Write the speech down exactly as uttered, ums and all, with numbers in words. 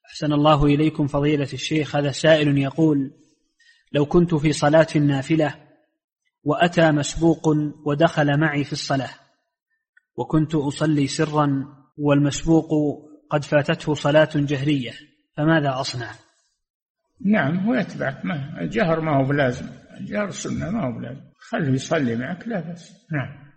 أحسن الله إليكم فضيلة الشيخ. هذا سائل يقول: لو كنت في صلاة النافلة وأتى مسبوق ودخل معي في الصلاة وكنت أصلي سرا والمسبوق قد فاتته صلاة جهرية، فماذا أصنع؟ نعم، هو يتبعك، ما الجهر ما هو بلازم، الجهر سنة ما هو بلازم، خليه يصلي معك لا بأس. نعم.